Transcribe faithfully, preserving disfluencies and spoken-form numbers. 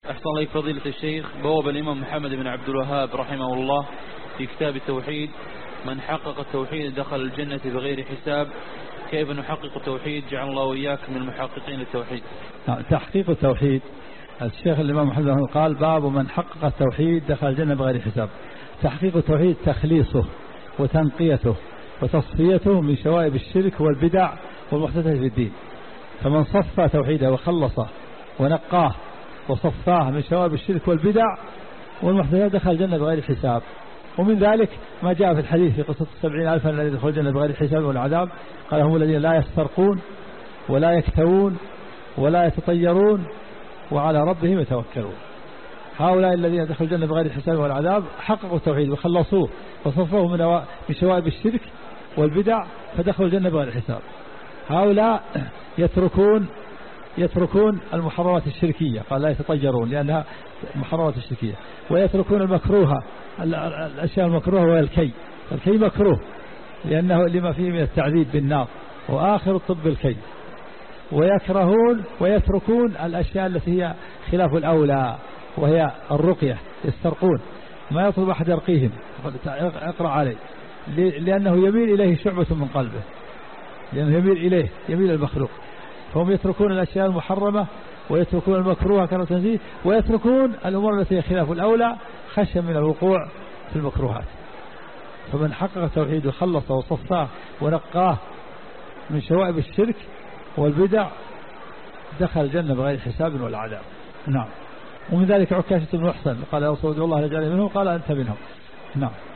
أحسن الله فضيلة الشيخ. بواب الإمام محمد بن عبد الوهاب رحمه الله في كتاب التوحيد: من حقق التوحيد دخل الجنة بغير حساب. كيف نحقق التوحيد؟ جعل الله وإياك من المحققين للتوحيد. تحقيق التوحيد، الشيخ الإمام محمد قال: باب من حقق التوحيد دخل الجنة بغير حساب. تحقيق التوحيد تخليصه وتنقيته وتصفيته من شوائب الشرك والبدع والمحدثات في الدين. فمن صفى توحيده وخلصه ونقاه وصفاه من شوائب الشرك والبدع والمحدثات دخل الجنة بغير حساب. ومن ذلك ما جاء في الحديث في قصة السبعين ألفا الذين يدخلون الجنة بغير حساب والعذاب، قال: هم الذين لا يسترقون ولا يكتوون ولا يتطيرون وعلى ربهم يتوكلون. هؤلاء الذين دخلوا الجنة بغير حساب والعذاب حققوا التوحيد وخلصوه وصفوه من شوائب الشرك والبدع فدخلوا الجنة بغير حساب. هؤلاء يتركون يتركون المحرمات الشركية، قال: لا يتطيرون لأنها محرمات الشركية، ويتركون المكروهة، الأشياء المكروهة وهي الكي. الكي مكروه لأنه لما فيه من التعذيب بالنار، وآخر الطب الكي. ويكرهون ويتركون الأشياء التي هي خلاف الأولى وهي الرقية، يسترقون، ما يطلب أحد يرقيهم، اقرأ عليه، لأنه يميل إليه شعبة من قلبه، لأنه يميل إليه يميل المخلوق. فهم يتركون الأشياء المحرمة ويتركون المكروهة كالتنزيه، ويتركون الأمور التي هي خلاف الأولى خشية من الوقوع في المكروهات. فمن حقق التوحيد وخلصه وصفاه ونقاه من شوائب الشرك والبدع دخل الجنة بغير حساب ولا عذاب. نعم. ومن ذلك عكاشة بن محصن قال: يا رسول الله لجعل منهم، قال: أنت منهم. نعم.